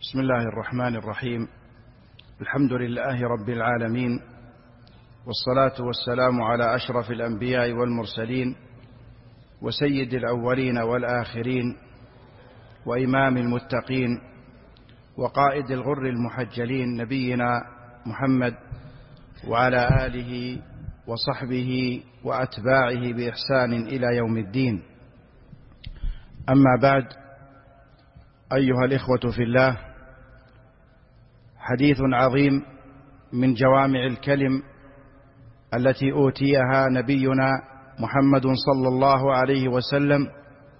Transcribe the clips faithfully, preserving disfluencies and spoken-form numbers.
بسم الله الرحمن الرحيم. الحمد لله رب العالمين، والصلاة والسلام على أشرف الأنبياء والمرسلين، وسيد الأولين والآخرين، وإمام المتقين، وقائد الغر المحجلين، نبينا محمد وعلى آله وصحبه وأتباعه بإحسان إلى يوم الدين. أما بعد، أيها الإخوة في الله، حديث عظيم من جوامع الكلم التي أوتيها نبينا محمد صلى الله عليه وسلم،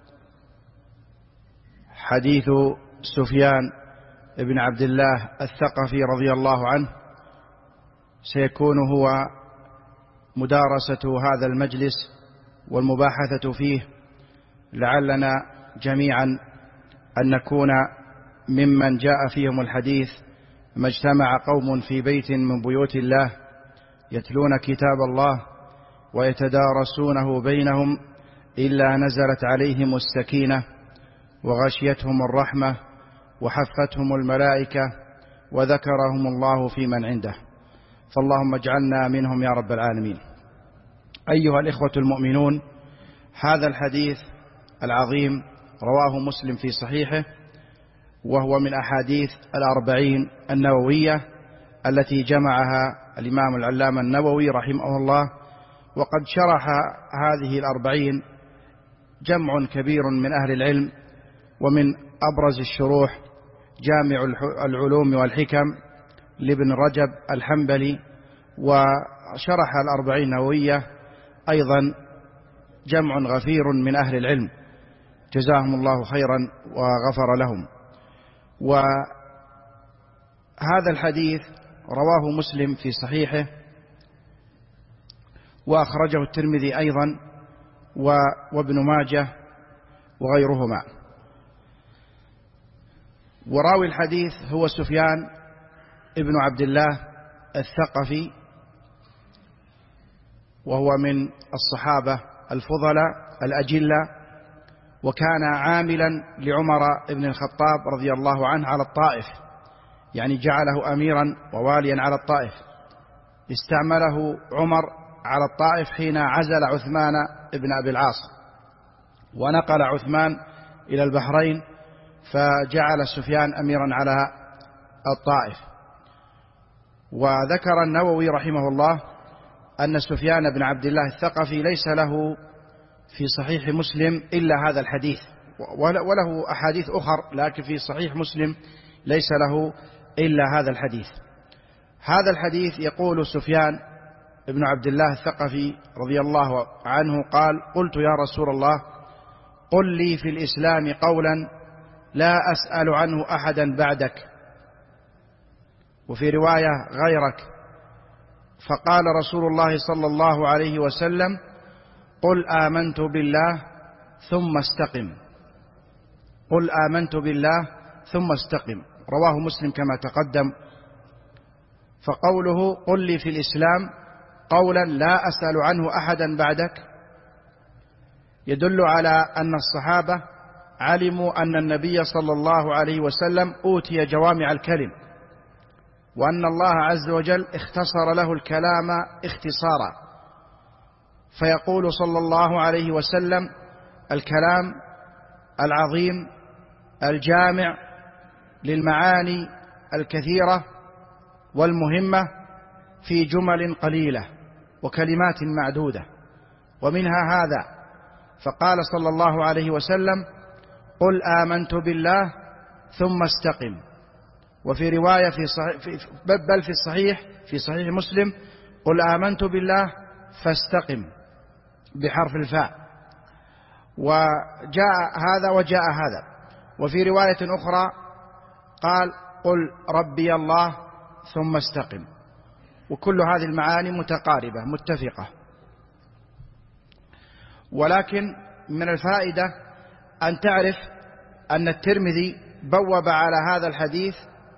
حديث سفيان بن عبد الله الثقفي رضي الله عنه، سيكون هو مدارسة هذا المجلس والمباحثة فيه، لعلنا جميعا أن نكون ممن جاء فيهم الحديث: ما اجتمع قوم في بيت من بيوت الله يتلون كتاب الله ويتدارسونه بينهم إلا نزلت عليهم السكينة وغشيتهم الرحمة وحفتهم الملائكة وذكرهم الله في من عنده. فاللهم اجعلنا منهم يا رب العالمين. أيها الإخوة المؤمنون، هذا الحديث العظيم رواه مسلم في صحيحه، وهو من أحاديث الأربعين النووية التي جمعها الإمام العلامة النووي رحمه الله. وقد شرح هذه الأربعين جمع كبير من أهل العلم، ومن أبرز الشروح جامع العلوم والحكم لابن رجب الحنبلي، وشرح الأربعين النووية أيضا جمع غفير من أهل العلم، جزاهم الله خيرا وغفر لهم. وهذا الحديث رواه مسلم في صحيحه، وأخرجه الترمذي أيضا وابن ماجه وغيرهما. وراوي الحديث هو سفيان ابن عبد الله الثقفي، وهو من الصحابة الفضلاء الأجلة، وكان عاملا لعمر بن الخطاب رضي الله عنه على الطائف، يعني جعله أميرا وواليا على الطائف. استعمله عمر على الطائف حين عزل عثمان بن أبي العاص، ونقل عثمان إلى البحرين، فجعل سفيان أميرا على الطائف. وذكر النووي رحمه الله أن سفيان بن عبد الله الثقفي ليس له في صحيح مسلم إلا هذا الحديث، وله أحاديث أخر، لكن في صحيح مسلم ليس له إلا هذا الحديث. هذا الحديث يقول سفيان بن عبد الله الثقفي رضي الله عنه قال: قلت يا رسول الله، قل لي في الإسلام قولا لا أسأل عنه أحدا بعدك، وفي رواية غيرك. فقال رسول الله صلى الله عليه وسلم: قل آمنت بالله ثم استقم. قل آمنت بالله ثم استقم، رواه مسلم كما تقدم. فقوله قل لي في الإسلام قولا لا أسأل عنه أحدا بعدك يدل على أن الصحابة علموا أن النبي صلى الله عليه وسلم أوتي جوامع الكلم، وأن الله عز وجل اختصر له الكلام اختصارا، فيقول صلى الله عليه وسلم الكلام العظيم الجامع للمعاني الكثيرة والمهمة في جمل قليلة وكلمات معدودة، ومنها هذا. فقال صلى الله عليه وسلم: قل آمنت بالله ثم استقم. وفي رواية في صحيح بل في الصحيح في صحيح مسلم: قل آمنت بالله فاستقم بحرف الفاء. وجاء هذا وجاء هذا. وفي رواية أخرى قال: قل ربي الله ثم استقم. وكل هذه المعاني متقاربة متفقة. ولكن من الفائدة أن تعرف أن الترمذي بوب على هذا الحديث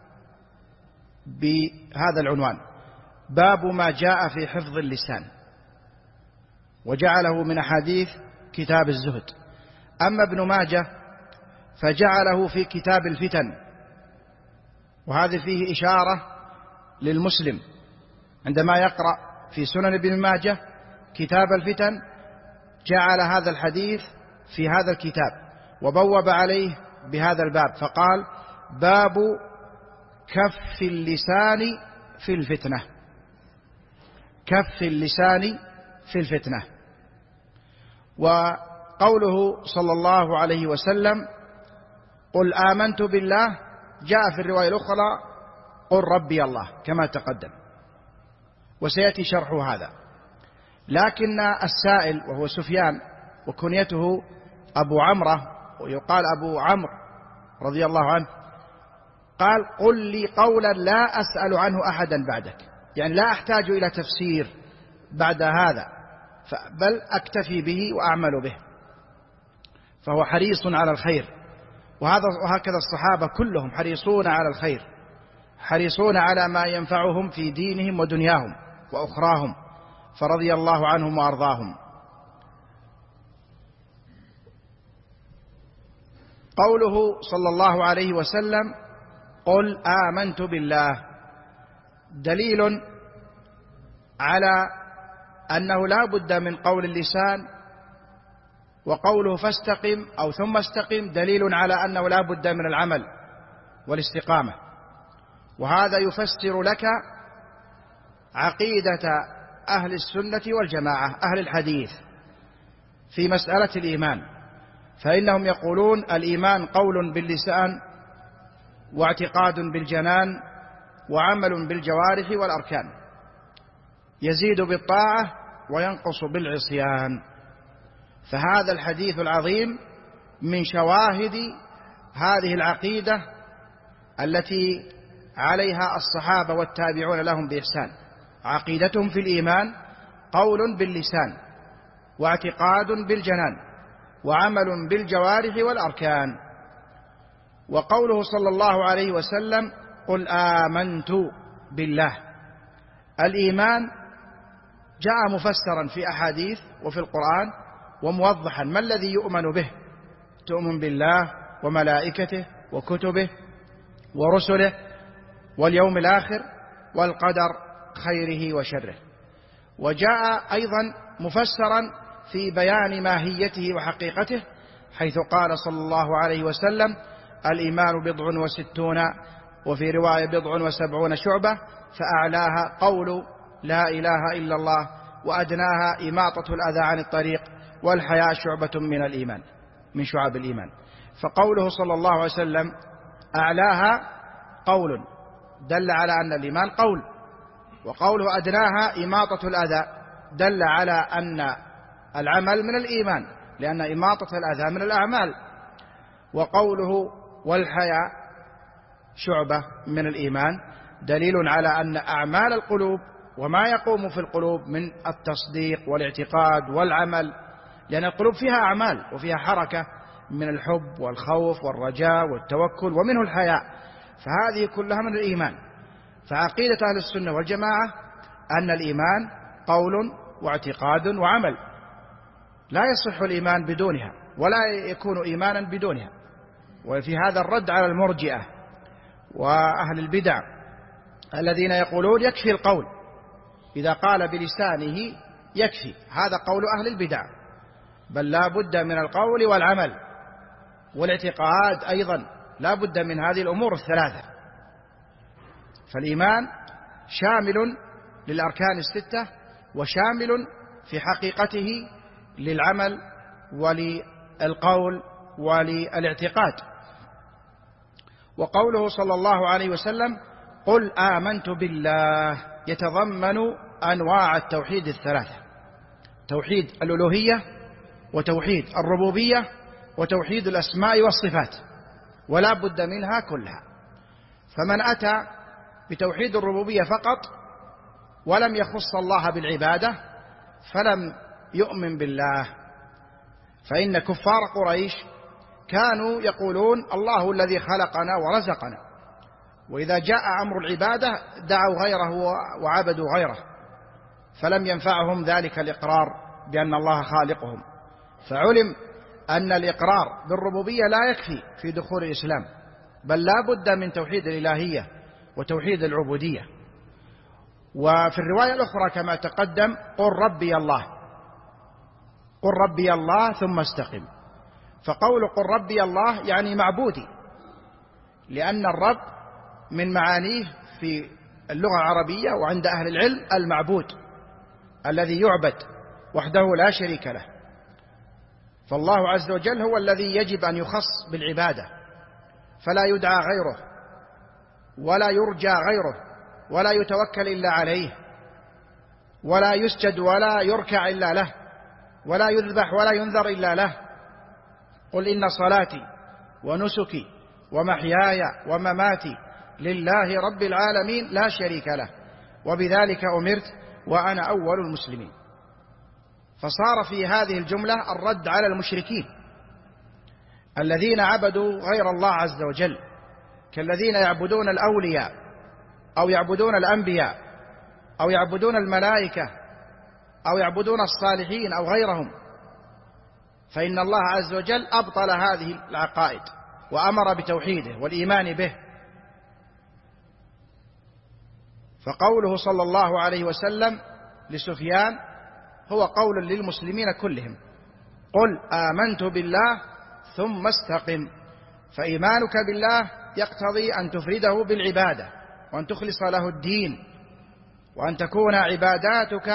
بهذا العنوان: باب ما جاء في حفظ اللسان، وجعله من أحاديث كتاب الزهد. أما ابن ماجه فجعله في كتاب الفتن، وهذه فيه إشارة للمسلم عندما يقرأ في سنن ابن ماجه كتاب الفتن جعل هذا الحديث في هذا الكتاب وبوب عليه بهذا الباب فقال: باب كف اللسان في الفتنة. كف اللسان في الفتنة. وقوله صلى الله عليه وسلم: قل آمنت بالله، جاء في الرواية الأخرى: قل ربي الله، كما تقدم، وسيأتي شرح هذا. لكن السائل وهو سفيان وكنيته أبو عمرة ويقال أبو عمرو رضي الله عنه قال: قل لي قولا لا أسأل عنه أحدا بعدك، يعني لا أحتاج إلى تفسير بعد هذا، بل أكتفي به وأعمل به. فهو حريص على الخير، وهذا وهكذا الصحابة كلهم حريصون على الخير، حريصون على ما ينفعهم في دينهم ودنياهم وأخراهم، فرضي الله عنهم وأرضاهم. قوله صلى الله عليه وسلم: قل آمنت بالله، دليل على أنه لا بد من قول اللسان، وقوله فاستقم أو ثم استقم دليل على أنه لا بد من العمل والاستقامة. وهذا يفسر لك عقيدة أهل السنة والجماعة أهل الحديث في مسألة الإيمان، فإنهم يقولون الإيمان قول باللسان واعتقاد بالجنان وعمل بالجوارح والأركان، يزيد بالطاعة وينقص بالعصيان. فهذا الحديث العظيم من شواهد هذه العقيدة التي عليها الصحابة والتابعون لهم بإحسان. عقيدتهم في الإيمان قول باللسان واعتقاد بالجنان وعمل بالجوارح والأركان. وقوله صلى الله عليه وسلم: قل آمنت بالله، الإيمان جاء مفسرا في أحاديث وفي القرآن وموضحا ما الذي يؤمن به: تؤمن بالله وملائكته وكتبه ورسله واليوم الآخر والقدر خيره وشره. وجاء أيضا مفسرا في بيان ماهيته وحقيقته، حيث قال صلى الله عليه وسلم: الإيمان بضع وستون، وفي رواية بضع وسبعون شعبة، فأعلاها قول لا إله إلا الله، وأدناها إماطة الأذى عن الطريق، والحياء شعبة من الإيمان من شعب الإيمان. فقوله صلى الله عليه وسلم أعلاها قول دل على أن الإيمان قول، وقوله أدناها إماطة الأذى دل على أن العمل من الإيمان، لأن إماطة الأذى من الأعمال. وقوله والحياء شعبة من الإيمان دليل على أن أعمال القلوب وما يقوم في القلوب من التصديق والاعتقاد والعمل، لأن القلوب فيها أعمال وفيها حركة من الحب والخوف والرجاء والتوكل، ومنه الحياء، فهذه كلها من الإيمان. فعقيدة أهل السنة والجماعة أن الإيمان قول واعتقاد وعمل، لا يصح الإيمان بدونها ولا يكون إيمانا بدونها. وفي هذا الرد على المرجئة وأهل البدع الذين يقولون يكفي القول، إذا قال بلسانه يكفي، هذا قول أهل البدع، بل لا بد من القول والعمل والاعتقاد أيضا، لا بد من هذه الأمور الثلاثة. فالإيمان شامل للأركان الستة وشامل في حقيقته للعمل وللقول وللاعتقاد. وقوله صلى الله عليه وسلم قل آمنت بالله يتضمن أنواع التوحيد الثلاثة: توحيد الألوهية وتوحيد الربوبية وتوحيد الأسماء والصفات، ولا بد منها كلها. فمن أتى بتوحيد الربوبية فقط ولم يخص الله بالعبادة فلم يؤمن بالله. فإن كفار قريش كانوا يقولون الله الذي خلقنا ورزقنا، وإذا جاء أمر العبادة دعوا غيره وعبدوا غيره، فلم ينفعهم ذلك الإقرار بأن الله خالقهم. فعلم أن الإقرار بالربوبية لا يكفي في دخول الإسلام، بل لا بد من توحيد الإلهية وتوحيد العبودية. وفي الرواية الأخرى كما تقدم قل ربي الله، قل ربي الله ثم استقم. فقول قل ربي الله يعني معبودي، لأن الرب من معانيه في اللغة العربية وعند أهل العلم المعبود الذي يعبد وحده لا شريك له. فالله عز وجل هو الذي يجب أن يخص بالعبادة، فلا يدعى غيره ولا يرجى غيره ولا يتوكل إلا عليه، ولا يسجد ولا يركع إلا له، ولا يذبح ولا ينذر إلا له. قل إن صلاتي ونسكي ومحياي ومماتي لله رب العالمين لا شريك له وبذلك أمرت وأنا أول المسلمين. فصار في هذه الجملة الرد على المشركين الذين عبدوا غير الله عز وجل، كالذين يعبدون الأولياء أو يعبدون الأنبياء أو يعبدون الملائكة أو يعبدون الصالحين أو غيرهم. فإن الله عز وجل أبطل هذه العقائد وأمر بتوحيده والإيمان به. فقوله صلى الله عليه وسلم لسفيان هو قول للمسلمين كلهم: قل آمنت بالله ثم استقم. فإيمانك بالله يقتضي أن تفرده بالعبادة وأن تخلص له الدين، وأن تكون عباداتك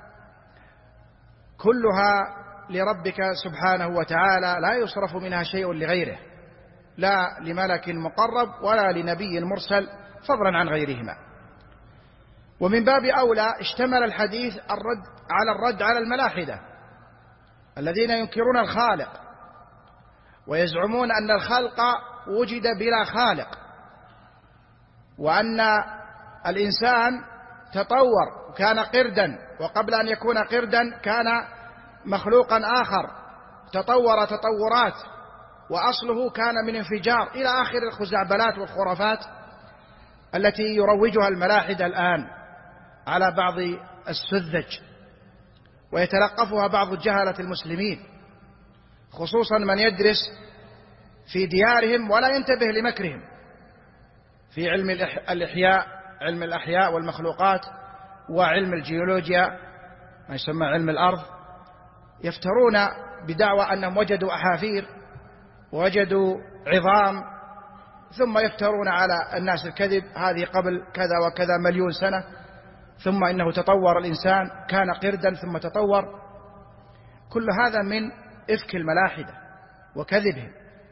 كلها لربك سبحانه وتعالى، لا يصرف منها شيء لغيره، لا لملك مقرب ولا لنبي مرسل فضلا عن غيرهما. ومن باب أولى اشتمل الحديث الرد على الرد على الملاحدة الذين ينكرون الخالق ويزعمون أن الخلق وجد بلا خالق، وأن الإنسان تطور وكان قردا، وقبل أن يكون قردا كان مخلوقا آخر تطور تطورات، وأصله كان من انفجار، إلى آخر الخزعبلات والخرافات التي يروجها الملاحدة الآن على بعض السذج ويتلقفها بعض جهلة المسلمين، خصوصا من يدرس في ديارهم ولا ينتبه لمكرهم في علم الإحياء، علم الأحياء والمخلوقات، وعلم الجيولوجيا ما يسمى علم الأرض. يفترون بدعوى أنهم وجدوا أحافير ووجدوا عظام، ثم يفترون على الناس الكذب: هذه قبل كذا وكذا مليون سنة، ثم إنه تطور الإنسان، كان قردا ثم تطور. كل هذا من إفك الملاحدة وكذبهم.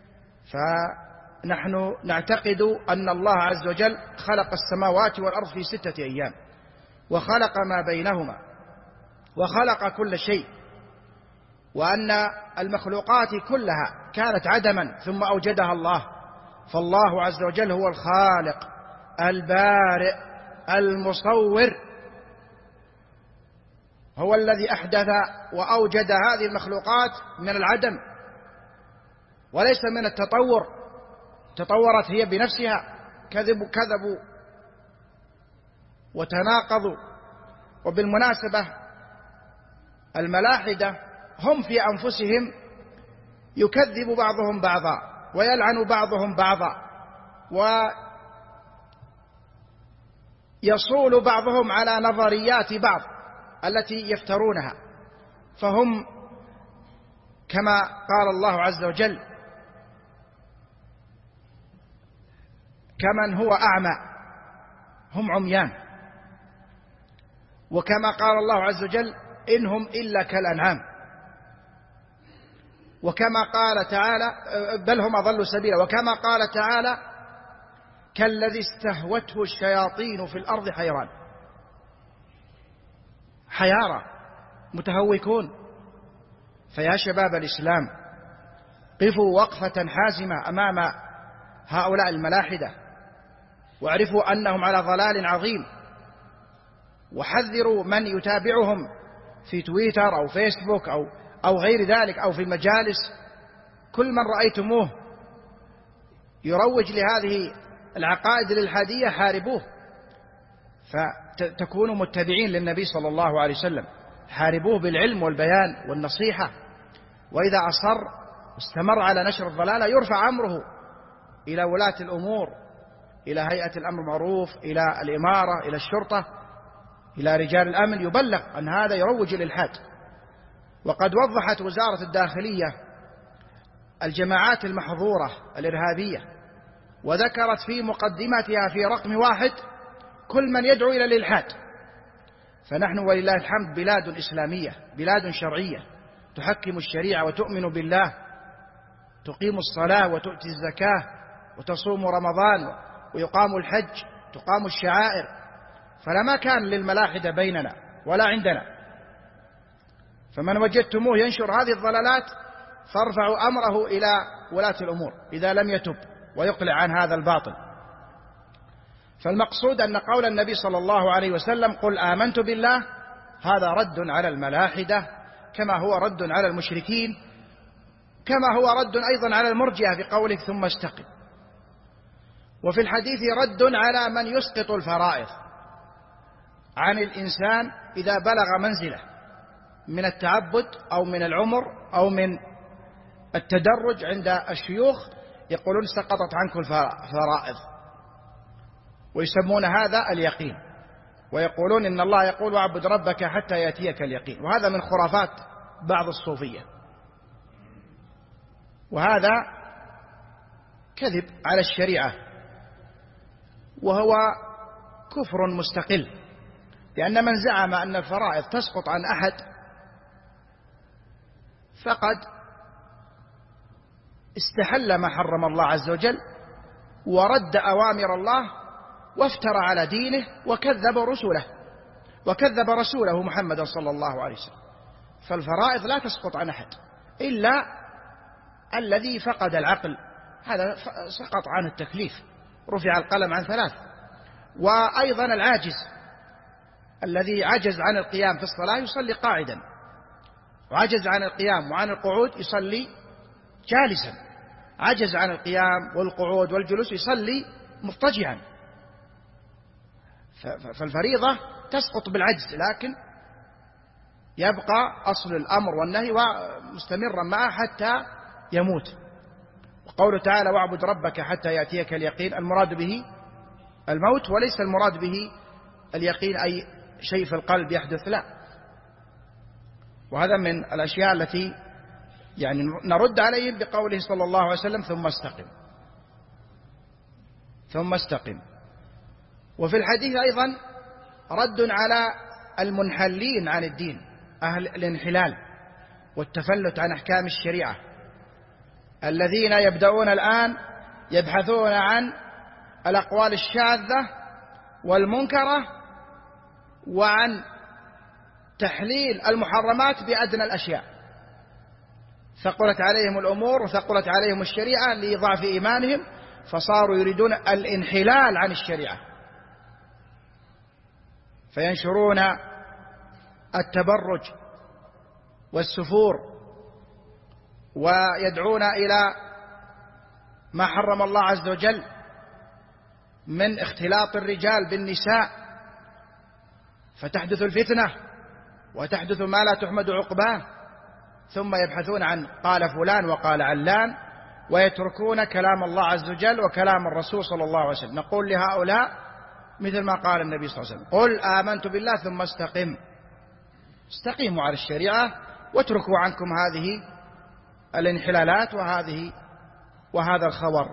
فنحن نعتقد أن الله عز وجل خلق السماوات والأرض في ستة أيام، وخلق ما بينهما، وخلق كل شيء، وأن المخلوقات كلها كانت عدما ثم أوجدها الله. فالله عز وجل هو الخالق البارئ المصور، هو الذي أحدث وأوجد هذه المخلوقات من العدم وليس من التطور. تطورت هي بنفسها، كذبوا كذبوا وتناقضوا. وبالمناسبة الملاحدة هم في أنفسهم يكذب بعضهم بعضا ويلعن بعضهم بعضا ويصول بعضهم على نظريات بعض التي يفترونها. فهم كما قال الله عز وجل: كمن هو أعمى، هم عميان. وكما قال الله عز وجل: إنهم إلا كالأنعام. وكما قال تعالى: بل هم أضل سبيلا. وكما قال تعالى: كالذي استهوته الشياطين في الأرض حيران. حيارى، متهوكون. فيا شباب الإسلام، قفوا وقفة حازمة أمام هؤلاء الملاحدة، واعرفوا أنهم على ضلال عظيم، وحذروا من يتابعهم في تويتر أو فيسبوك أو أو غير ذلك أو في المجالس. كل من رأيتموه يروج لهذه العقائد الإلحادية حاربوه، فتكونوا متبعين للنبي صلى الله عليه وسلم. حاربوه بالعلم والبيان والنصيحة، وإذا أصر استمر على نشر الضلالة يرفع أمره إلى ولاة الأمور إلى هيئة الأمر بالمعروف، إلى الإمارة، إلى الشرطة، إلى رجال الأمن، يبلغ أن هذا يروج الإلحاد. وقد وضحت وزارة الداخلية الجماعات المحظورة الإرهابية، وذكرت في مقدمتها في رقم واحد كل من يدعو إلى الإلحاد. فنحن ولله الحمد بلاد إسلامية، بلاد شرعية تحكم الشريعة وتؤمن بالله، تقيم الصلاة وتؤتي الزكاة وتصوم رمضان ويقام الحج، تقام الشعائر، فلا مكان للملاحدة بيننا ولا عندنا. فمن وجدتموه ينشر هذه الضلالات فارفعوا أمره إلى ولاة الأمور إذا لم يتب ويقلع عن هذا الباطل. فالمقصود أن قول النبي صلى الله عليه وسلم قل آمنت بالله هذا رد على الملاحدة، كما هو رد على المشركين، كما هو رد أيضا على المرجئة في قوله ثم استقم. وفي الحديث رد على من يسقط الفرائض عن الإنسان إذا بلغ منزله من التعبد أو من العمر أو من التدرج عند الشيوخ، يقولون سقطت عنك الفرائض، ويسمون هذا اليقين، ويقولون إن الله يقول واعبد ربك حتى يأتيك اليقين، وهذا من خرافات بعض الصوفية، وهذا كذب على الشريعة، وهو كفر مستقل، لأن من زعم أن الفرائض تسقط عن أحد فقد استحل ما حرم الله عز وجل ورد أوامر الله وافترى على دينه وكذب رسله وكذب رسوله محمد صلى الله عليه وسلم. فالفرائض لا تسقط عن أحد إلا الذي فقد العقل، هذا سقط عن التكليف، رفع القلم عن ثلاث. وأيضا العاجز الذي عجز عن القيام في الصلاة يصلي قاعدا، وعجز عن القيام وعن القعود يصلي جالسا، عجز عن القيام والقعود والجلوس يصلي مضطجعا. فالفريضة تسقط بالعجز، لكن يبقى أصل الأمر والنهي مستمرا معه حتى يموت. وقوله تعالى واعبد ربك حتى يأتيك اليقين، المراد به الموت وليس المراد به اليقين أي شيء في القلب يحدث، لا. وهذا من الأشياء التي يعني نرد عليهم بقوله صلى الله عليه وسلم ثم استقم ثم استقم. وفي الحديث أيضا رد على المنحلين عن الدين، أهل الانحلال والتفلت عن أحكام الشريعة، الذين يبدأون الآن يبحثون عن الأقوال الشاذة والمنكرة وعن تحليل المحرمات بأدنى الأشياء. ثقلت عليهم الأمور وثقلت عليهم الشريعة لضعف إيمانهم، فصاروا يريدون الانحلال عن الشريعة، فينشرون التبرج والسفور ويدعون إلى ما حرم الله عز وجل من اختلاط الرجال بالنساء، فتحدث الفتنة وتحدث ما لا تحمد عقباه، ثم يبحثون عن قال فلان وقال علان ويتركون كلام الله عز وجل وكلام الرسول صلى الله عليه وسلم. نقول لهؤلاء مثل ما قال النبي صلى الله عليه وسلم قل آمنت بالله ثم استقم، استقيموا على الشريعة واتركوا عنكم هذه الانحلالات وهذه وهذا الخور.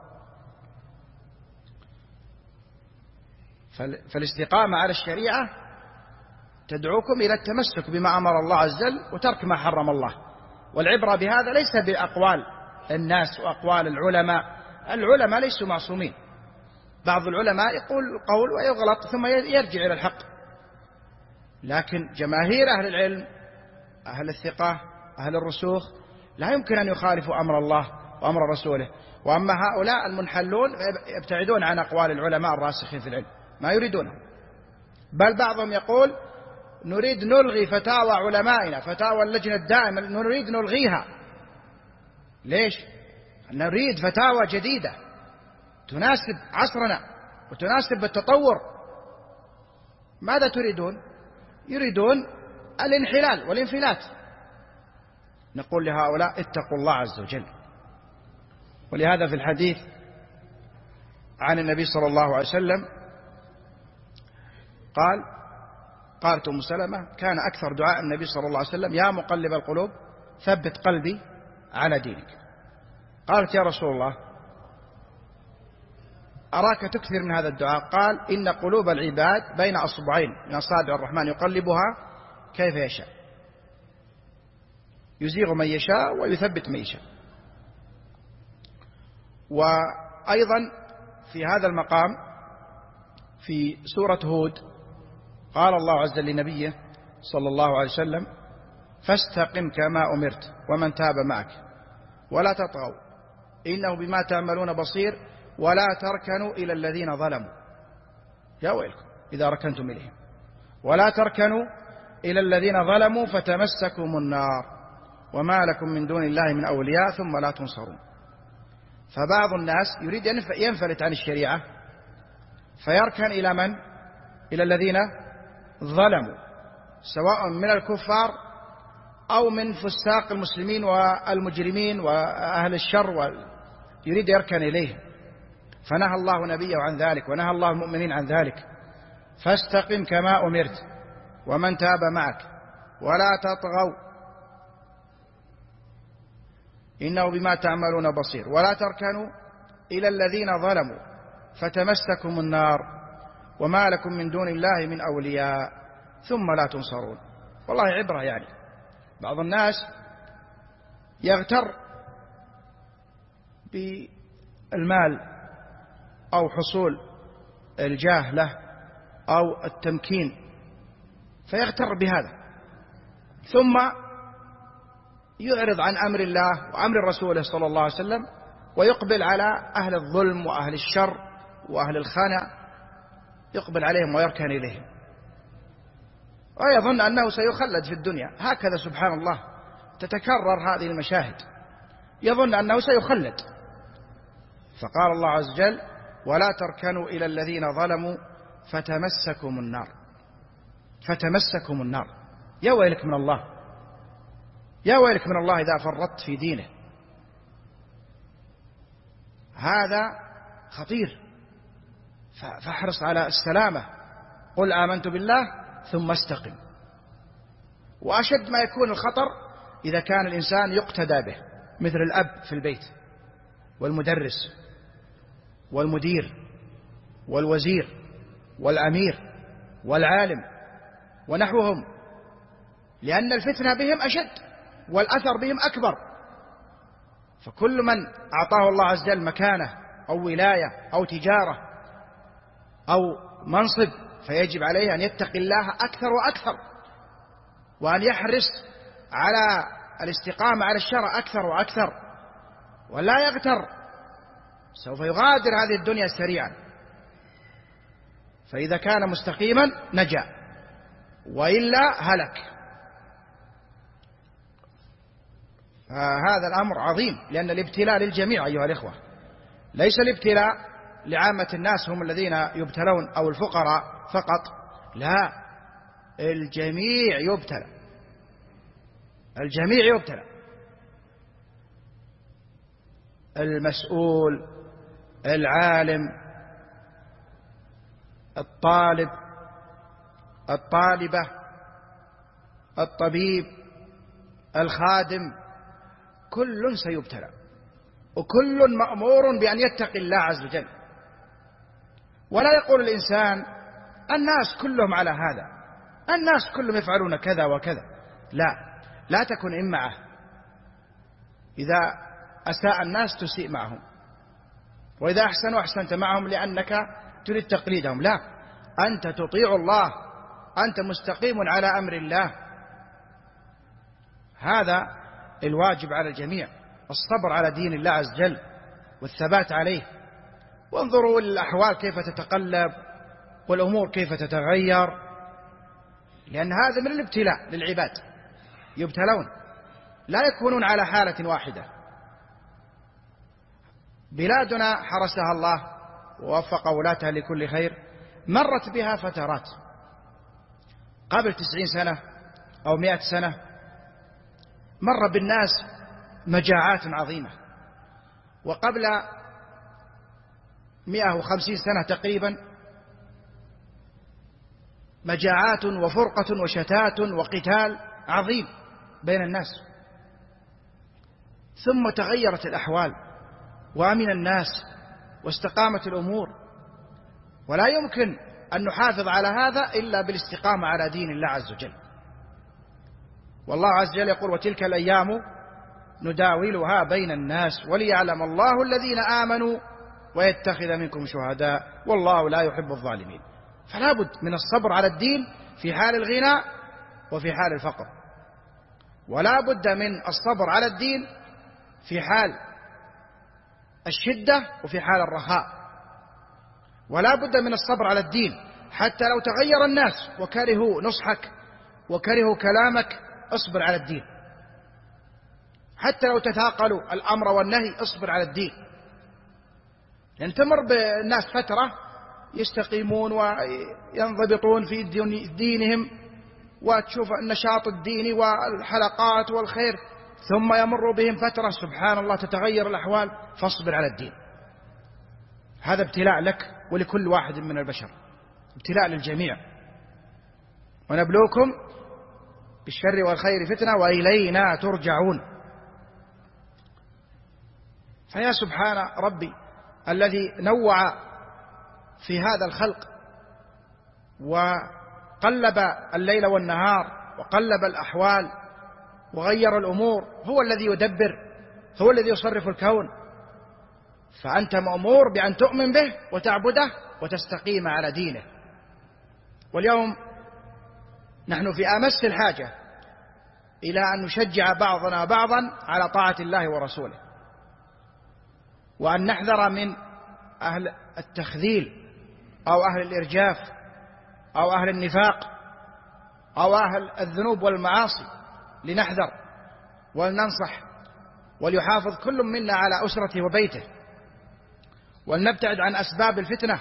فالاستقامة على الشريعة تدعوكم إلى التمسك بما أمر الله عز وجل وترك ما حرم الله. والعبرة بهذا ليس بأقوال الناس وأقوال العلماء، العلماء ليسوا معصومين، بعض العلماء يقول قول ويغلط ثم يرجع إلى الحق، لكن جماهير أهل العلم أهل الثقة أهل الرسوخ لا يمكن أن يخالفوا أمر الله وأمر رسوله. وأما هؤلاء المنحلون يبتعدون عن أقوال العلماء الراسخين في العلم، ما يريدونه، بل بعضهم يقول نريد نلغي فتاوى علمائنا، فتاوى اللجنة الدائمة نريد نلغيها. ليش؟ نريد فتاوى جديدة تناسب عصرنا وتناسب التطور. ماذا تريدون؟ يريدون الانحلال والانفلات. نقول لهؤلاء اتقوا الله عز وجل. ولهذا في الحديث عن النبي صلى الله عليه وسلم قال قالت أم سلمة كان أكثر دعاء النبي صلى الله عليه وسلم يا مقلب القلوب ثبت قلبي على دينك. قالت يا رسول الله أراك تكثر من هذا الدعاء. قال إن قلوب العباد بين أصبعين من أصابع الرحمن يقلبها كيف يشاء، يزيغ من يشاء ويثبت من يشاء. وأيضا في هذا المقام في سورة هود قال الله عز وجل لنبيه صلى الله عليه وسلم فاستقم كما أمرت ومن تاب معك ولا تطغوا إنه بما تعملون بصير ولا تركنوا إلى الذين ظلموا. يا ويلكم إذا ركنتم إليهم، ولا تركنوا إلى الذين ظلموا فتمسكم النار وما لكم من دون الله من أولياء ثم لا تنصرون. فبعض الناس يريد أن ينفلت عن الشريعة فيركن إلى من؟ إلى الذين ظلموا، سواء من الكفار أو من فساق المسلمين والمجرمين وأهل الشر، يريد يركن إليهم. فنهى الله نبيه عن ذلك ونهى الله المؤمنين عن ذلك. فاستقم كما أمرت ومن تاب معك ولا تطغوا إنه بما تعملون بصير ولا تركنوا إلى الذين ظلموا فتمسكم النار وما لكم من دون الله من أولياء ثم لا تنصرون. والله عبرة. يعني بعض الناس يغتر بالمال أو حصول الجاه له أو التمكين فيغتر بهذا، ثم يعرض عن أمر الله وأمر رسوله صلى الله عليه وسلم ويقبل على أهل الظلم وأهل الشر وأهل الخانة، يقبل عليهم ويركن إليهم ويظن أنه سيخلد في الدنيا. هكذا سبحان الله تتكرر هذه المشاهد، يظن أنه سيخلد. فقال الله عز وجل ولا تركنوا إلى الذين ظلموا فتمسكم النار. فتمسكم النار. يا ويلك من الله، يا ويلك من الله إذا فرطت في دينه. هذا خطير، فاحرص على السلامة. قل آمنت بالله ثم استقم. وأشد ما يكون الخطر إذا كان الإنسان يقتدى به، مثل الأب في البيت والمدرس والمدير والوزير والأمير والعالم ونحوهم، لأن الفتنة بهم أشد والأثر بهم أكبر. فكل من أعطاه الله عز وجل مكانة أو ولاية أو تجارة أو منصب فيجب عليه أن يتقي الله أكثر وأكثر، وأن يحرص على الاستقامة على الشرع أكثر وأكثر، ولا يغتر، سوف يغادر هذه الدنيا سريعا. فإذا كان مستقيما نجا، وإلا هلك. هذا الأمر عظيم، لأن الابتلاء للجميع أيها الإخوة، ليس الابتلاء لعامة الناس هم الذين يبتلون أو الفقراء فقط، لا، الجميع يبتلى، الجميع يبتلى. المسؤول، العالم، الطالب، الطالبة، الطبيب، الخادم، كل سيبتلى، وكل مأمور بأن يتقي الله عز وجل. ولا يقول الإنسان الناس كلهم على هذا، الناس كلهم يفعلون كذا وكذا، لا، لا تكن إمعة. إذا أساء الناس تسيء معهم، وإذا أحسنوا أحسنت معهم لأنك تريد تقليدهم، لا، أنت تطيع الله، أنت مستقيم على أمر الله. هذا الواجب على الجميع، الصبر على دين الله عز وجل والثبات عليه. وانظروا الأحوال كيف تتقلب والأمور كيف تتغير، لأن هذا من الابتلاء للعباد، يبتلون، لا يكونون على حالة واحدة. بلادنا حرسها الله ووفق ولاتها لكل خير، مرت بها فترات قبل تسعين سنة أو مئة سنة، مر بالناس مجاعات عظيمة، وقبل مئة وخمسين سنة تقريبا، مجاعات وفرقة وشتات وقتال عظيم بين الناس، ثم تغيرت الأحوال وأمن الناس واستقامت الأمور. ولا يمكن أن نحافظ على هذا إلا بالاستقامة على دين الله عز وجل. والله عز وجل يقول: وتلك الأيام نداولها بين الناس وليعلم الله الذين آمنوا ويتخذ منكم شهداء والله لا يحب الظالمين. فلا بد من الصبر على الدين في حال الغنى وفي حال الفقر، ولا بد من الصبر على الدين في حال الشدة وفي حال الرخاء، ولا بد من الصبر على الدين حتى لو تغير الناس وكرهوا نصحك وكرهوا كلامك، اصبر على الدين. حتى لو تثاقلوا الأمر والنهي اصبر على الدين، لأن تمر بالناس فترة يستقيمون وينضبطون في دينهم وتشوف النشاط الديني والحلقات والخير، ثم يمر بهم فترة سبحان الله تتغير الأحوال، فاصبر على الدين. هذا ابتلاء لك ولكل واحد من البشر، ابتلاء للجميع. ونبلوكم بالشر والخير فتنة وإلينا ترجعون. فيا سبحان ربي الذي نوع في هذا الخلق وقلب الليل والنهار وقلب الأحوال وغير الأمور، هو الذي يدبر، هو الذي يصرف الكون. فأنت مأمور بأن تؤمن به وتعبده وتستقيم على دينه. واليوم نحن في أمس الحاجة إلى أن نشجع بعضنا بعضا على طاعة الله ورسوله، وأن نحذر من أهل التخذيل أو أهل الإرجاف أو أهل النفاق أو أهل الذنوب والمعاصي. لنحذر ولننصح، وليحافظ كل منا على أسرته وبيته، ولنبتعد عن أسباب الفتنة،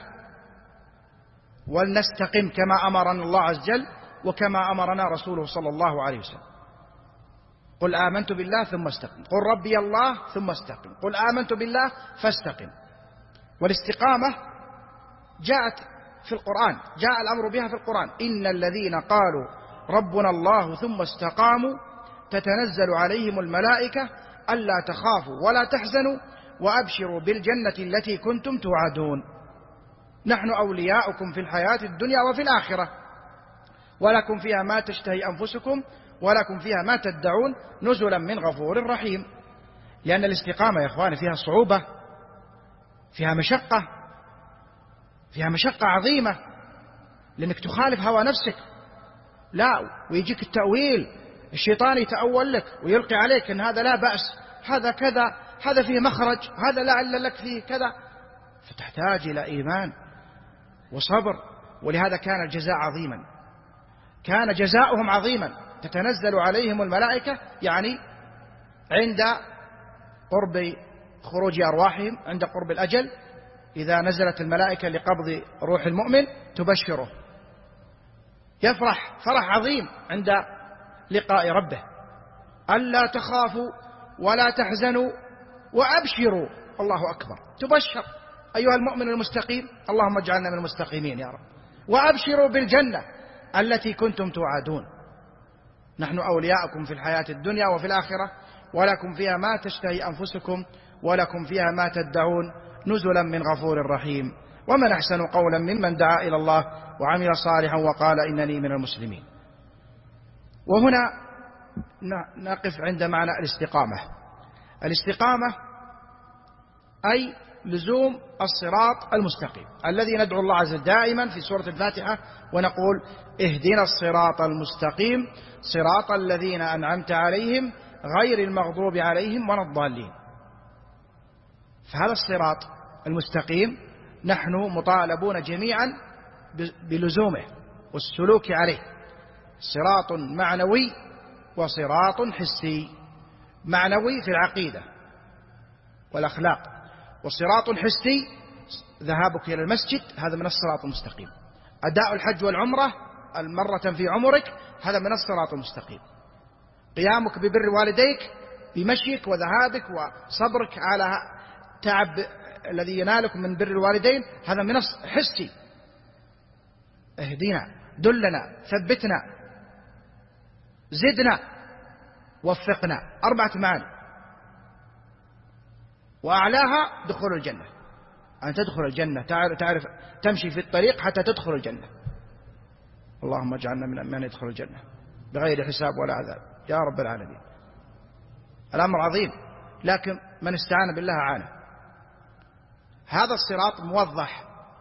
ولنستقم كما أمرنا الله عز وجل وكما أمرنا رسوله صلى الله عليه وسلم. قل آمنت بالله ثم استقم، قل ربي الله ثم استقم، قل آمنت بالله فاستقم. والاستقامة جاءت في القرآن، جاء الأمر بها في القرآن: إن الذين قالوا ربنا الله ثم استقاموا تتنزل عليهم الملائكة ألا تخافوا ولا تحزنوا وأبشروا بالجنة التي كنتم توعدون نحن أولياؤكم في الحياة الدنيا وفي الآخرة ولكم فيها ما تشتهي أنفسكم ولكم فيها ما تدعون نزلا من غفور رحيم. لأن الاستقامة يا إخواني فيها صعوبة، فيها مشقة، فيها مشقة عظيمة، لأنك تخالف هوى نفسك. لا، ويجيك التأويل، الشيطان يتأول لك ويلقي عليك أن هذا لا بأس، هذا كذا، هذا فيه مخرج، هذا لعل لك فيه كذا، فتحتاج إلى إيمان وصبر. ولهذا كان الجزاء عظيما، كان جزاؤهم عظيما. تتنزل عليهم الملائكة يعني عند قرب خروج أرواحهم، عند قرب الأجل، إذا نزلت الملائكة لقبض روح المؤمن تبشره، يفرح فرح عظيم عند لقاء ربه. ألا تخافوا ولا تحزنوا وأبشروا، الله أكبر، تبشر أيها المؤمن المستقيم، اللهم اجعلنا من المستقيمين يا رب. وأبشروا بالجنة التي كنتم توعدون نحن أولياؤكم في الحياة الدنيا وفي الآخرة ولكم فيها ما تشتهي أنفسكم ولكم فيها ما تدعون نزلا من غفور رحيم. ومن أحسن قولا ممن دعا إلى الله وعمل صالحا وقال إنني من المسلمين. وهنا نقف عند معنى الاستقامة. الاستقامة أي لزوم الصراط المستقيم الذي ندعو الله عز وجل دائما في سورة الفاتحة ونقول: اهدنا الصراط المستقيم صراط الذين أنعمت عليهم غير المغضوب عليهم ولا الضالين. فهذا الصراط المستقيم نحن مطالبون جميعا بلزومه والسلوك عليه. صراط معنوي وصراط حسي. معنوي في العقيدة والأخلاق، وصراط حسي ذهابك إلى المسجد، هذا من الصراط المستقيم. أداء الحج والعمرة المرة في عمرك، هذا من الصراط المستقيم. قيامك ببر والديك بمشيك وذهابك وصبرك على تعب الذي ينالكم من بر الوالدين هذا من حسي، اهدنا، دلنا، ثبتنا، زدنا، وفقنا، أربعة معاني، وأعلاها دخول الجنة، أن تدخل الجنة، تعرف, تعرف تمشي في الطريق حتى تدخل الجنة. اللهم اجعلنا من من يدخل الجنة بغير حساب ولا عذاب يا رب العالمين. الأمر عظيم، لكن من استعان بالله عانه. هذا الصراط موضح،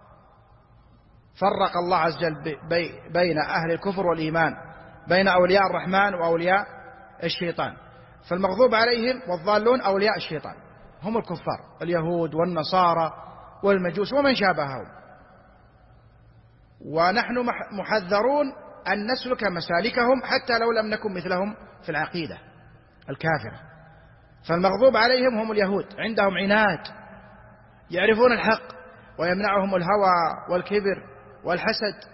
فرق الله عز وجل بين أهل الكفر والإيمان، بين أولياء الرحمن وأولياء الشيطان. فالمغضوب عليهم والضالون أولياء الشيطان، هم الكفار اليهود والنصارى والمجوس ومن شابههم، ونحن محذرون أن نسلك مسالكهم حتى لو لم نكن مثلهم في العقيدة الكافرة. فالمغضوب عليهم هم اليهود، عندهم عناد، يعرفون الحق ويمنعهم الهوى والكبر والحسد.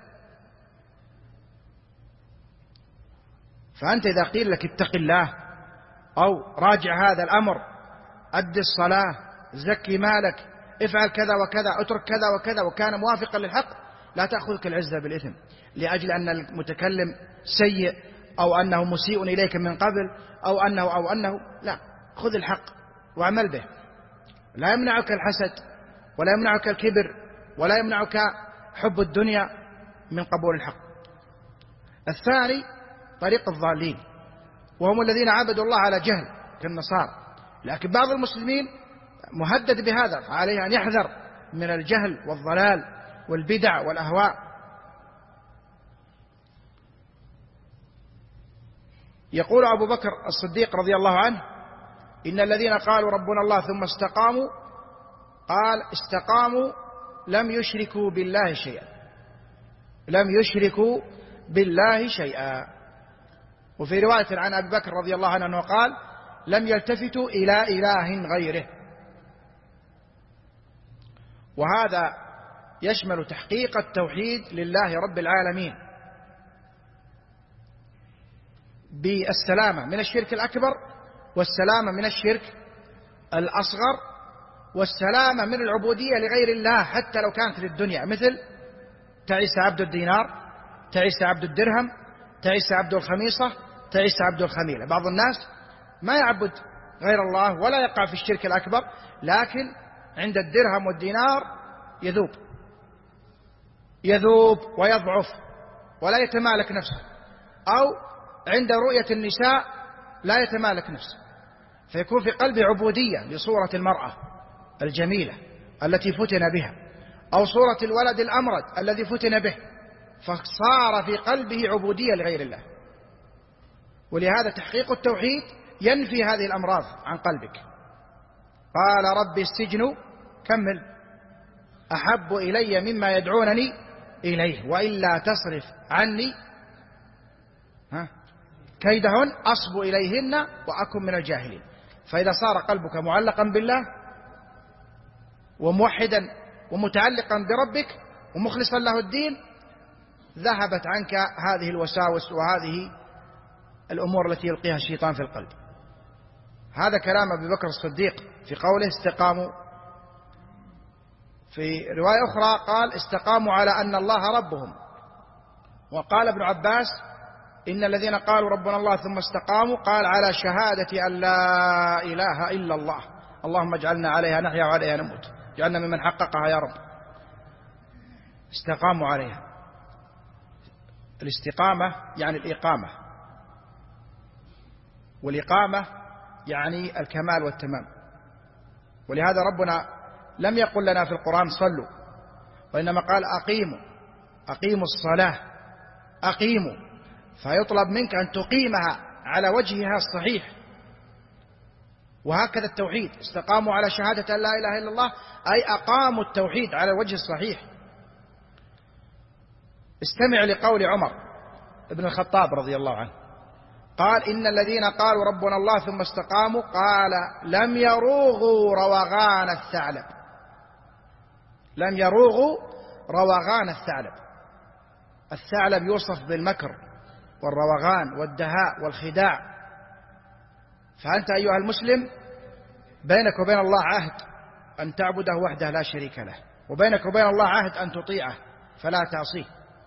فأنت إذا قيل لك اتق الله أو راجع هذا الأمر، أد الصلاة، زكي مالك، افعل كذا وكذا، اترك كذا وكذا، وكان موافقا للحق، لا تأخذك العزة بالإثم لأجل أن المتكلم سيء أو أنه مسيء إليك من قبل أو أنه أو أنه لا، خذ الحق واعمل به. لا يمنعك الحسد ولا يمنعك الكبر ولا يمنعك حب الدنيا من قبول الحق. الثاني طريق الضالين، وهم الذين عبدوا الله على جهل كالنصارى، لكن بعض المسلمين مهدد بهذا، فعليه أن يحذر من الجهل والضلال والبدع والأهواء. يقول أبو بكر الصديق رضي الله عنه: إن الذين قالوا ربنا الله ثم استقاموا، قال استقاموا لم يشركوا بالله شيئا، لم يشركوا بالله شيئا. وفي رواية عن أبي بكر رضي الله عنه أنه قال: لم يلتفتوا إلى إله غيره. وهذا يشمل تحقيق التوحيد لله رب العالمين بالسلامة من الشرك الأكبر، والسلامة من الشرك الأصغر، والسلامة من العبودية لغير الله حتى لو كانت للدنيا، مثل تعيس عبد الدينار، تعيس عبد الدرهم، تعيس عبد الخميصة، تعيس عبد الخميلة. بعض الناس ما يعبد غير الله ولا يقع في الشرك الأكبر، لكن عند الدرهم والدينار يذوب يذوب ويضعف ولا يتمالك نفسه، أو عند رؤية النساء لا يتمالك نفسه، فيكون في قلبه عبودية لصورة المرأة الجميلة التي فتن بها، أو صورة الولد الأمرد الذي فتن به، فصار في قلبه عبودية لغير الله. ولهذا تحقيق التوحيد ينفي هذه الأمراض عن قلبك. قال رب السجن كمل أحب إلي مما يدعونني إليه وإلا تصرف عني ها كيدهن أصب إليهن وأكن من الجاهلين. فإذا صار قلبك معلقا بالله وموحدا ومتعلقا بربك ومخلصا له الدين، ذهبت عنك هذه الوساوس وهذه الأمور التي يلقيها الشيطان في القلب. هذا كلام أبي بكر الصديق في قوله استقاموا. في رواية أخرى قال استقاموا على أن الله ربهم. وقال ابن عباس إن الذين قالوا ربنا الله ثم استقاموا قال على شهادة أن لا إله إلا الله، اللهم اجعلنا عليها نحيا وعليها نموت، اجعلنا ممن حققها يا رب. استقاموا عليها. الاستقامة يعني الإقامة، والإقامة يعني الكمال والتمام. ولهذا ربنا لم يقل لنا في القرآن صلوا، وإنما قال أقيموا أقيموا الصلاة أقيموا، فيطلب منك أن تقيمها على وجهها الصحيح. وهكذا التوحيد استقاموا على شهادة أن لا إله إلا الله، أي أقاموا التوحيد على الوجه الصحيح. استمع لقول عمر ابن الخطاب رضي الله عنه قال إن الذين قالوا ربنا الله ثم استقاموا قال لم يروغوا روغان الثعلب، لم يروغوا روغان الثعلب. الثعلب يوصف بالمكر والروغان والدهاء والخداع. فأنت أيها المسلم بينك وبين الله عهد أن تعبده وحده لا شريك له، وبينك وبين الله عهد أن تطيعه فلا تعصيه،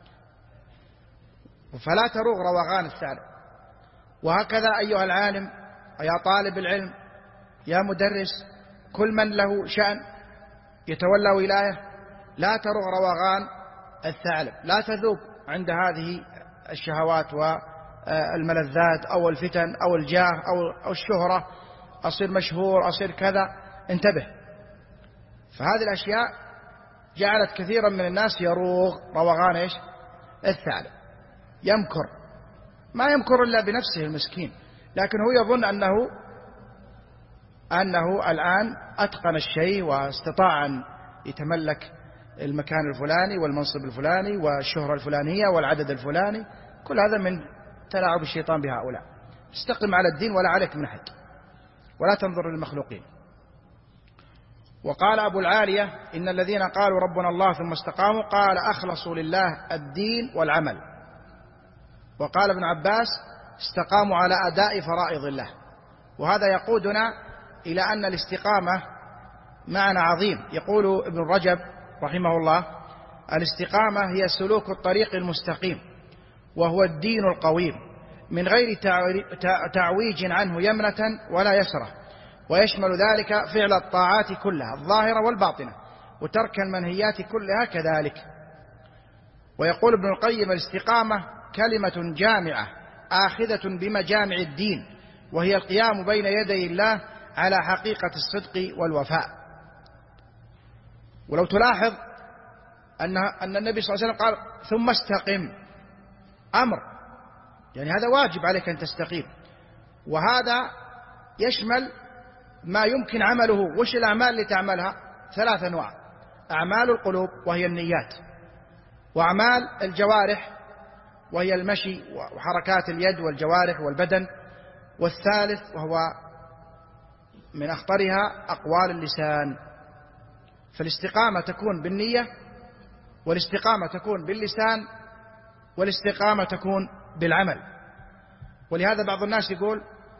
فلا تروغ روغان الثالث. وهكذا أيها العالم، يا طالب العلم، يا مدرس، كل من له شأن يتولى ولاية، لا تروغ روغان الثعلب، لا تذوب عند هذه الشهوات والملذات أو الفتن أو الجاه أو الشهرة، أصير مشهور، أصير كذا. انتبه، فهذه الأشياء جعلت كثيرا من الناس يروغ روغان إيش؟ الثعلب، يمكر، ما يمكر إلا بنفسه المسكين، لكن هو يظن أنه أنه الآن أتقن الشيء واستطاع أن يتملك المكان الفلاني والمنصب الفلاني والشهرة الفلانية والعدد الفلاني. كل هذا من تلاعب الشيطان بهؤلاء. استقم على الدين ولا عليك من أحد، ولا تنظر للمخلوقين. وقال أبو العالية: إن الذين قالوا ربنا الله ثم استقاموا قال أخلصوا لله الدين والعمل. وقال ابن عباس: استقاموا على أداء فرائض الله. وهذا يقودنا إلى أن الاستقامة معنى عظيم. يقول ابن رجب رحمه الله: الاستقامة هي سلوك الطريق المستقيم، وهو الدين القويم، من غير تعويج عنه يمنة ولا يسرة، ويشمل ذلك فعل الطاعات كلها الظاهرة والباطنة، وترك المنهيات كلها كذلك. ويقول ابن القيم: الاستقامة كلمة جامعة آخذة بمجامع الدين، وهي القيام بين يدي الله على حقيقة الصدق والوفاء. ولو تلاحظ أن أن النبي صلى الله عليه وسلم قال: ثم استقم، أمر، يعني هذا واجب عليك أن تستقيم. وهذا يشمل ما يمكن عمله. وش الأعمال اللي تعملها؟ ثلاث أنواع: أعمال القلوب وهي النيات، وأعمال الجوارح وهي المشي وحركات اليد والجوارح والبدن، والثالث وهو من أخطرها أقوال اللسان. فالاستقامة تكون بالنية، والاستقامة تكون باللسان، والاستقامة تكون بالعمل. ولهذا بعض الناس يقول: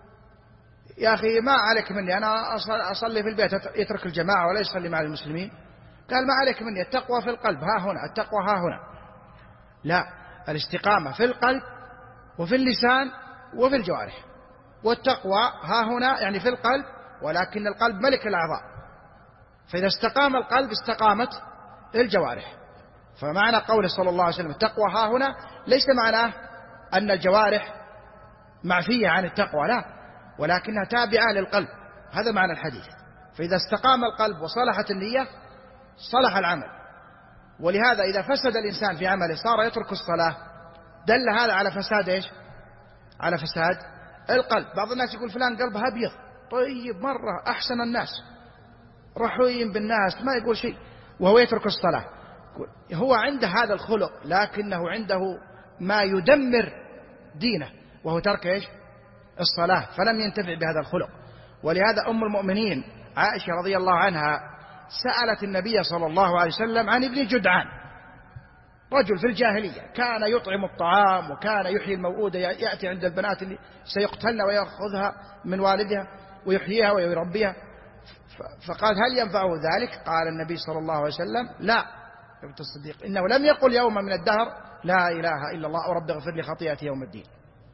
يا أخي ما عليك مني، أنا أصلي في البيت، يترك الجماعة ولا يصلي مع المسلمين. قال: ما عليك مني، التقوى في القلب ها هنا، التقوى ها هنا. لا، الاستقامة في القلب وفي اللسان وفي الجوارح. والتقوى ها هنا يعني في القلب، ولكن القلب ملك الأعضاء، فإذا استقام القلب استقامت الجوارح. فمعنى قوله صلى الله عليه وسلم التقوى ها هنا ليس معناه أن الجوارح معفية عن التقوى، لا، ولكنها تابعة للقلب، هذا معنى الحديث. فإذا استقام القلب وصلحت النية صلح العمل. ولهذا إذا فسد الإنسان في عمله صار يترك الصلاة، دل هذا على فساد إيش؟ على فساد القلب. بعض الناس يقول فلان قلبه أبيض، طيب مرة، أحسن الناس، رحيم بالناس، ما يقول شيء، وهو يترك الصلاة. هو عنده هذا الخلق، لكنه عنده ما يدمر دينه، وهو ترك إيش؟ الصلاة، فلم ينتفع بهذا الخلق. ولهذا أم المؤمنين عائشة رضي الله عنها سألت النبي صلى الله عليه وسلم عن ابن جدعان، رجل في الجاهلية كان يطعم الطعام وكان يحيي الموؤودة، يأتي عند البنات اللي سيقتلن ويأخذها من والدها ويحييها ويربيها. فقال: هل ينفعه ذلك؟ قال النبي صلى الله عليه وسلم: لا يا بنت الصديق، إنه لم يقل يوم من الدهر لا إله إلا الله ورب اغفر لي خطيئتي يوم الدين.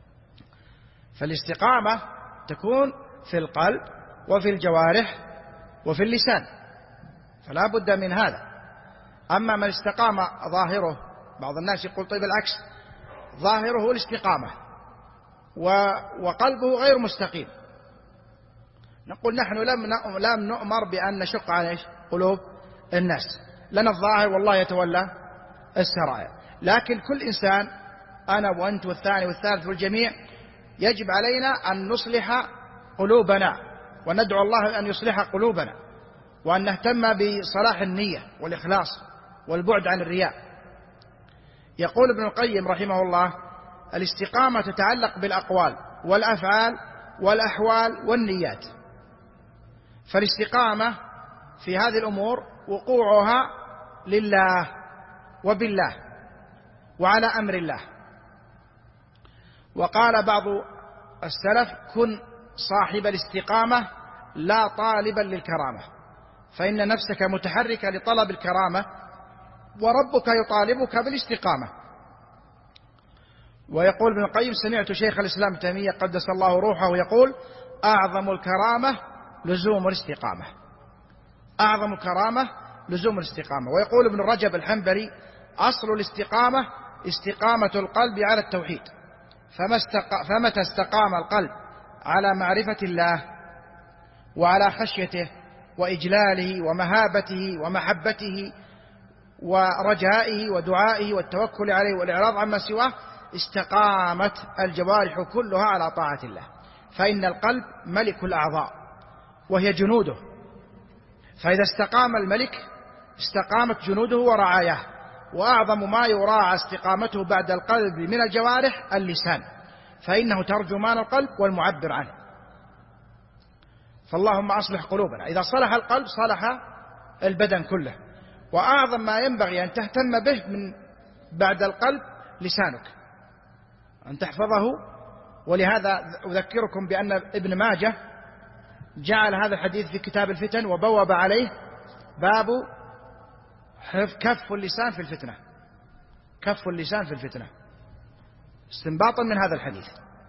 فالاستقامة تكون في القلب وفي الجوارح وفي اللسان، فلا بد من هذا. أما من استقام ظاهره، بعض الناس يقول طيب العكس، ظاهره الاستقامة وقلبه غير مستقيم. نقول نحن لم لم نؤمر بأن نشق على قلوب الناس، لنا الظاهر والله يتولى السرائر. لكن كل إنسان، أنا وأنت والثاني والثالث والجميع، يجب علينا أن نصلح قلوبنا وندعو الله أن يصلح قلوبنا، وأن نهتم بصلاح النية والإخلاص والبعد عن الرياء. يقول ابن القيم رحمه الله: الاستقامة تتعلق بالأقوال والأفعال والأحوال والنيات. فالاستقامة في هذه الأمور وقوعها لله وبالله وعلى أمر الله. وقال بعض السلف: كن صاحب الاستقامة لا طالبا للكرامة. فإن نفسك متحركة لطلب الكرامة، وربك يطالبك بالاستقامة. ويقول ابن القيم: سمعت شيخ الإسلام ابن تيمية قدس الله روحه يقول: أعظم الكرامة لزوم الاستقامة، أعظم الكرامة لزوم الاستقامة. ويقول ابن رجب الحنبلي: أصل الاستقامة استقامة القلب على التوحيد، فما استق... فمتى استقام القلب على معرفة الله وعلى خشيته وإجلاله ومهابته ومحبته ورجائه ودعائه والتوكل عليه والإعراض عما سواه، استقامت الجوارح كلها على طاعة الله. فإن القلب ملك الأعضاء وهي جنوده، فإذا استقام الملك استقامت جنوده ورعاياه. وأعظم ما يراعى استقامته بعد القلب من الجوارح اللسان، فإنه ترجمان القلب والمعبر عنه. فاللهم أصلح قلوبنا. إذا صلح القلب صلح البدن كله. وأعظم ما ينبغي أن تهتم به من بعد القلب لسانك، أن تحفظه. ولهذا أذكركم بأن ابن ماجه جعل هذا الحديث في كتاب الفتن وبوب عليه باب كف اللسان في الفتنة، كف اللسان في الفتنة، استنباطا من هذا الحديث.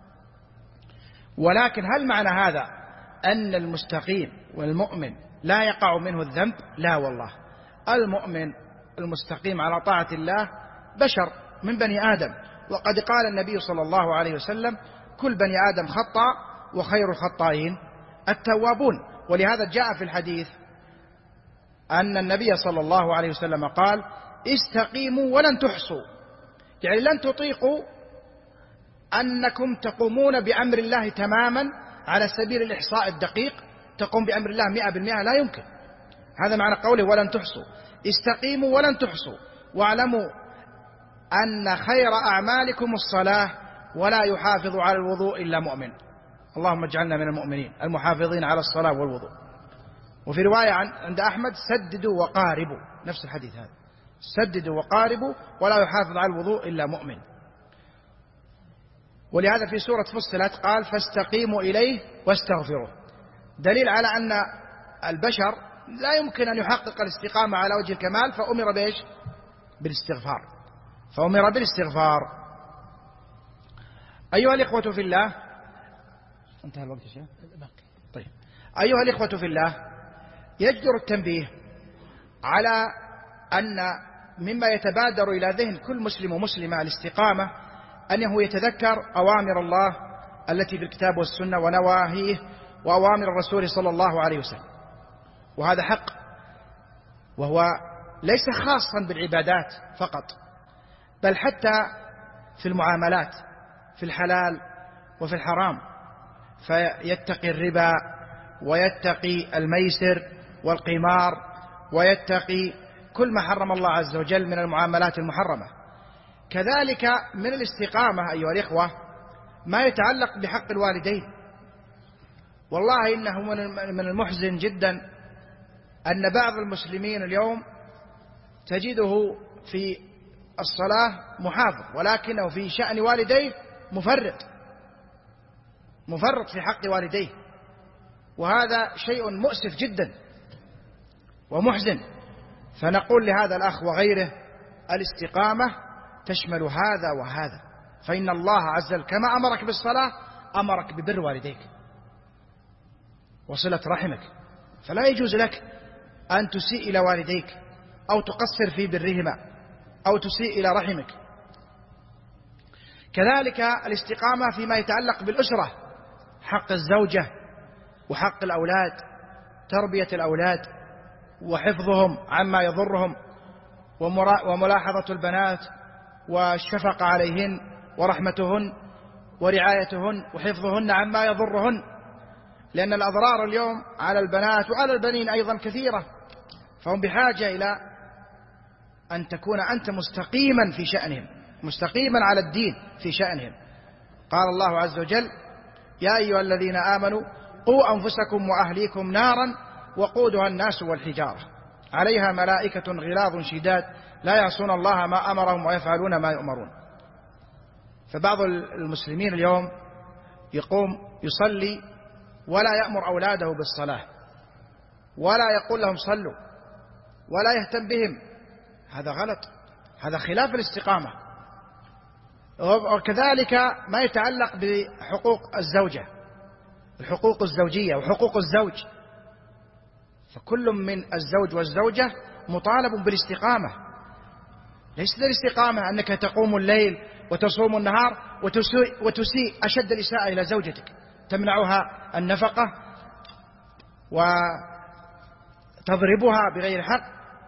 ولكن هل معنى هذا أن المستقيم والمؤمن لا يقع منه الذنب؟ لا والله. المؤمن المستقيم على طاعة الله بشر من بني آدم، وقد قال النبي صلى الله عليه وسلم: كل بني آدم خطأ وخير الخطائين التوابون. ولهذا جاء في الحديث أن النبي صلى الله عليه وسلم قال: استقيموا ولن تحصوا، يعني لن تطيقوا أنكم تقومون بأمر الله تماما على سبيل الإحصاء الدقيق، تقوم بأمر الله مئة بالمئة، لا يمكن. هذا معنى قوله ولن تحصوا. استقيموا ولن تحصوا، واعلموا أن خير أعمالكم الصلاة، ولا يحافظ على الوضوء إلا مؤمن. اللهم اجعلنا من المؤمنين المحافظين على الصلاة والوضوء. وفي رواية عند أحمد: سددوا وقاربوا، نفس الحديث هذا، سددوا وقاربوا ولا يحافظ على الوضوء إلا مؤمن. ولهذا في سورة فصلت قال: فاستقيموا إليه واستغفروه، دليل على أن البشر لا يمكن أن يحقق الاستقامة على وجه الكمال، فأمر بإيش؟ بالاستغفار، فأمر بالاستغفار. أيها الإخوة في الله، انتهى الوقت يا شيخ؟ طيب. أيها الإخوة في الله، يجدر التنبيه على أن مما يتبادر إلى ذهن كل مسلم ومسلمة الاستقامة أنه يتذكر أوامر الله التي في الكتاب والسنة ونواهيه وأوامر الرسول صلى الله عليه وسلم، وهذا حق، وهو ليس خاصا بالعبادات فقط، بل حتى في المعاملات، في الحلال وفي الحرام، فيتقي الربا ويتقي الميسر والقمار ويتقي كل ما حرم الله عز وجل من المعاملات المحرمة. كذلك من الاستقامة أيها الإخوة ما يتعلق بحق الوالدين. والله إنه من المحزن جدا أن بعض المسلمين اليوم تجده في الصلاة محافظ، ولكنه في شأن والديه مفرط، مفرط في حق والديه، وهذا شيء مؤسف جدا ومحزن. فنقول لهذا الأخ وغيره: الاستقامة تشمل هذا وهذا، فإن الله عز وجل كما أمرك بالصلاة أمرك ببر والديك وصلة رحمك، فلا يجوز لك أن تسيء إلى والديك أو تقصر في برهما أو تسيء إلى رحمك. كذلك الاستقامة فيما يتعلق بالأسرة، حق الزوجة وحق الأولاد، تربية الأولاد وحفظهم عما يضرهم، وملاحظة البنات والشفقة عليهن ورحمتهن ورعايتهن وحفظهن عما يضرهن، لأن الأضرار اليوم على البنات وعلى البنين أيضا كثيرة، فهم بحاجة إلى أن تكون أنت مستقيما في شأنهم، مستقيما على الدين في شأنهم. قال الله عز وجل: يا أيها الذين آمنوا قوا أنفسكم وأهليكم نارا وقودها الناس والحجارة عليها ملائكة غلاظ شداد لا يعصون الله ما أمرهم ويفعلون ما يؤمرون. فبعض المسلمين اليوم يقوم يصلي ولا يأمر أولاده بالصلاة، ولا يقول لهم صلوا ولا يهتم بهم، هذا غلط، هذا خلاف الاستقامة. وكذلك ما يتعلق بحقوق الزوجة، الحقوق الزوجية وحقوق الزوج، فكل من الزوج والزوجة مطالب بالاستقامة. ليس الاستقامة أنك تقوم الليل وتصوم النهار وتسيء, وتسيء أشد الإساءة إلى زوجتك، تمنعها النفقة وتضربها بغير حق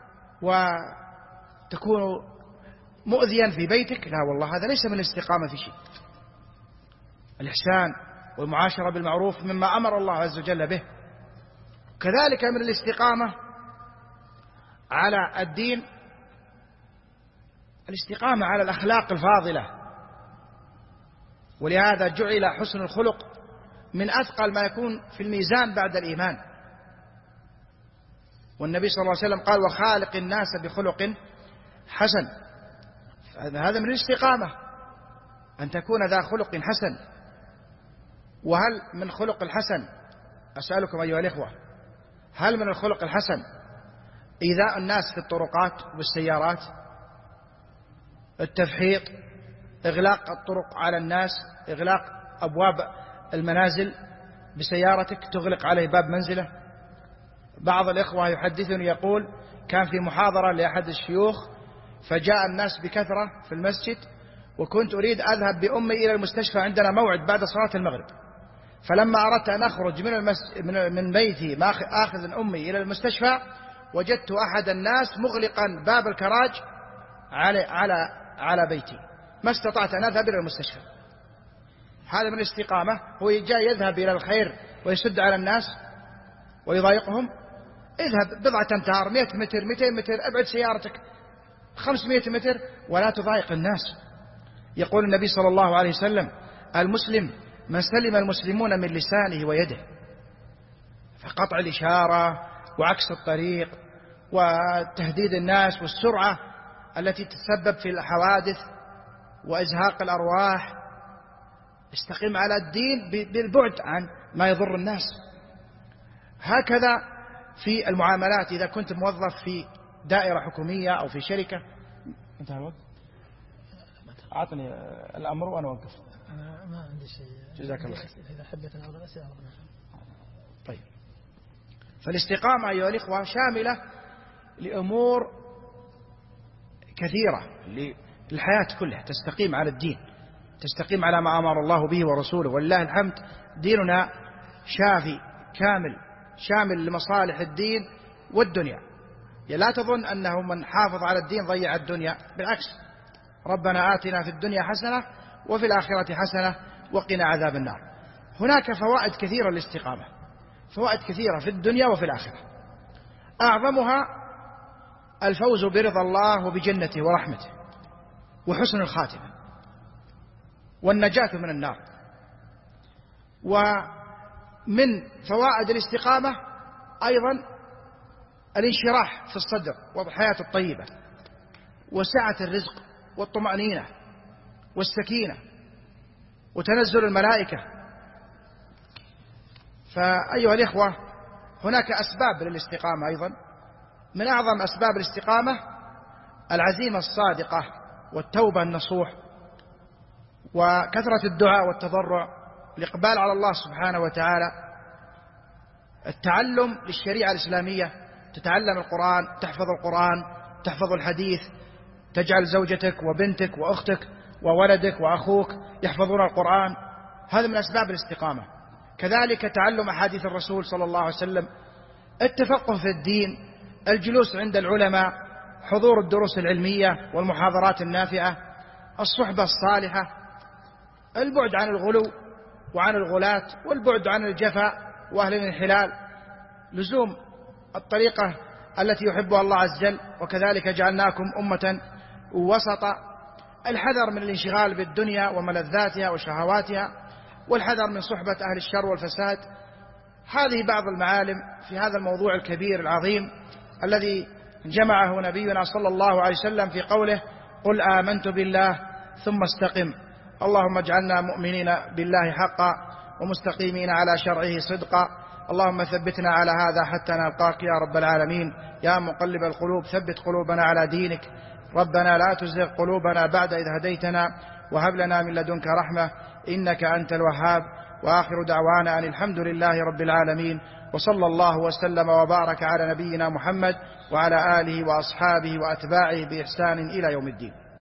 وتكون مؤذيا في بيتك. لا والله، هذا ليس من الاستقامة في شيء. الإحسان والمعاشرة بالمعروف مما أمر الله عز وجل به. كذلك من الاستقامة على الدين الاستقامة على الأخلاق الفاضلة، ولهذا جعل حسن الخلق من أثقل ما يكون في الميزان بعد الإيمان. والنبي صلى الله عليه وسلم قال: وخالق الناس بخلق حسن. هذا من الاستقامة، أن تكون ذا خلق حسن. وهل من خلق الحسن، أسألكم أيها الإخوة، هل من الخلق الحسن إيذاء الناس في الطرقات والسيارات، التفحيط، إغلاق الطرق على الناس، إغلاق أبواب المنازل بسيارتك، تغلق عليه باب منزله؟ بعض الإخوة يحدثني يقول: كان في محاضرة لأحد الشيوخ فجاء الناس بكثرة في المسجد، وكنت أريد أذهب بأمي إلى المستشفى، عندنا موعد بعد صلاة المغرب. فلما أردت أن أخرج من, المس... من بيتي آخذ أمي إلى المستشفى، وجدت أحد الناس مغلقا باب الكراج على, على... على بيتي، ما استطعت أن أذهب إلى المستشفى. هذا من الاستقامة؟ هو جاء يذهب إلى الخير ويسد على الناس ويضايقهم؟ اذهب بضعة أمتار، مئة متر، مئتين متر، أبعد سيارتك خمسمائة متر ولا تضايق الناس. يقول النبي صلى الله عليه وسلم: المسلم من سلم المسلمون من لسانه ويده. فقطع الإشارة وعكس الطريق وتهديد الناس والسرعة التي تتسبب في الحوادث وإزهاق الأرواح. استقم على الدين بالبعد عن ما يضر الناس. هكذا في المعاملات، إذا كنت موظف في دائرة حكومية أو في شركة. انتهى الوقت؟ أعطني الأمر وأنا أوقف. أنا ما عندي شيء. جزاك الله خير. إذا حبيت أنا أقول الأسئلة. طيب، فالاستقامة أيها الإخوة شاملة لأمور كثيرة للحياة كلها. تستقيم على الدين، تستقيم على ما أمر الله به ورسوله، ولله الحمد ديننا شافي كامل شامل لمصالح الدين والدنيا. لا تظن أنه من حافظ على الدين ضيع الدنيا، بالعكس، ربنا آتنا في الدنيا حسنة وفي الآخرة حسنة وقنا عذاب النار. هناك فوائد كثيرة للاستقامة، فوائد كثيرة في الدنيا وفي الآخرة، أعظمها الفوز برضا الله وبجنته ورحمته وحسن الخاتمة والنجاة من النار. ومن فوائد الاستقامة أيضا الانشراح في الصدر والحياة الطيبة وسعة الرزق والطمأنينة والسكينة وتنزل الملائكة. فأيها الإخوة، هناك أسباب للاستقامة أيضا. من أعظم أسباب الاستقامة العزيمة الصادقة والتوبة النصوح وكثرة الدعاء والتضرع، الإقبال على الله سبحانه وتعالى، التعلم للشريعة الإسلامية، تتعلم القرآن، تحفظ القرآن، تحفظ الحديث، تجعل زوجتك وبنتك وأختك وولدك وأخوك يحفظون القرآن. هذا من أسباب الاستقامة. كذلك تعلم أحاديث الرسول صلى الله عليه وسلم، التفقه في الدين، الجلوس عند العلماء، حضور الدروس العلمية والمحاضرات النافعة، الصحبة الصالحة، البعد عن الغلو وعن الغلاة والبعد عن الجفاء وأهل الانحلال، لزوم الطريقة التي يحبها الله عز وجل، وكذلك جعلناكم أمة وسطا، الحذر من الانشغال بالدنيا وملذاتها وشهواتها، والحذر من صحبة أهل الشر والفساد. هذه بعض المعالم في هذا الموضوع الكبير العظيم الذي جمعه نبينا صلى الله عليه وسلم في قوله: قل آمنت بالله ثم استقم. اللهم اجعلنا مؤمنين بالله حقا ومستقيمين على شرعه صدقا، اللهم ثبتنا على هذا حتى نلقاك يا رب العالمين. يا مقلب القلوب ثبت قلوبنا على دينك. ربنا لا تزغ قلوبنا بعد إذ هديتنا وهب لنا من لدنك رحمة إنك أنت الوهاب. وآخر دعوانا أن الحمد لله رب العالمين، وصلى الله وسلم وبارك على نبينا محمد وعلى آله وأصحابه وأتباعه بإحسان إلى يوم الدين.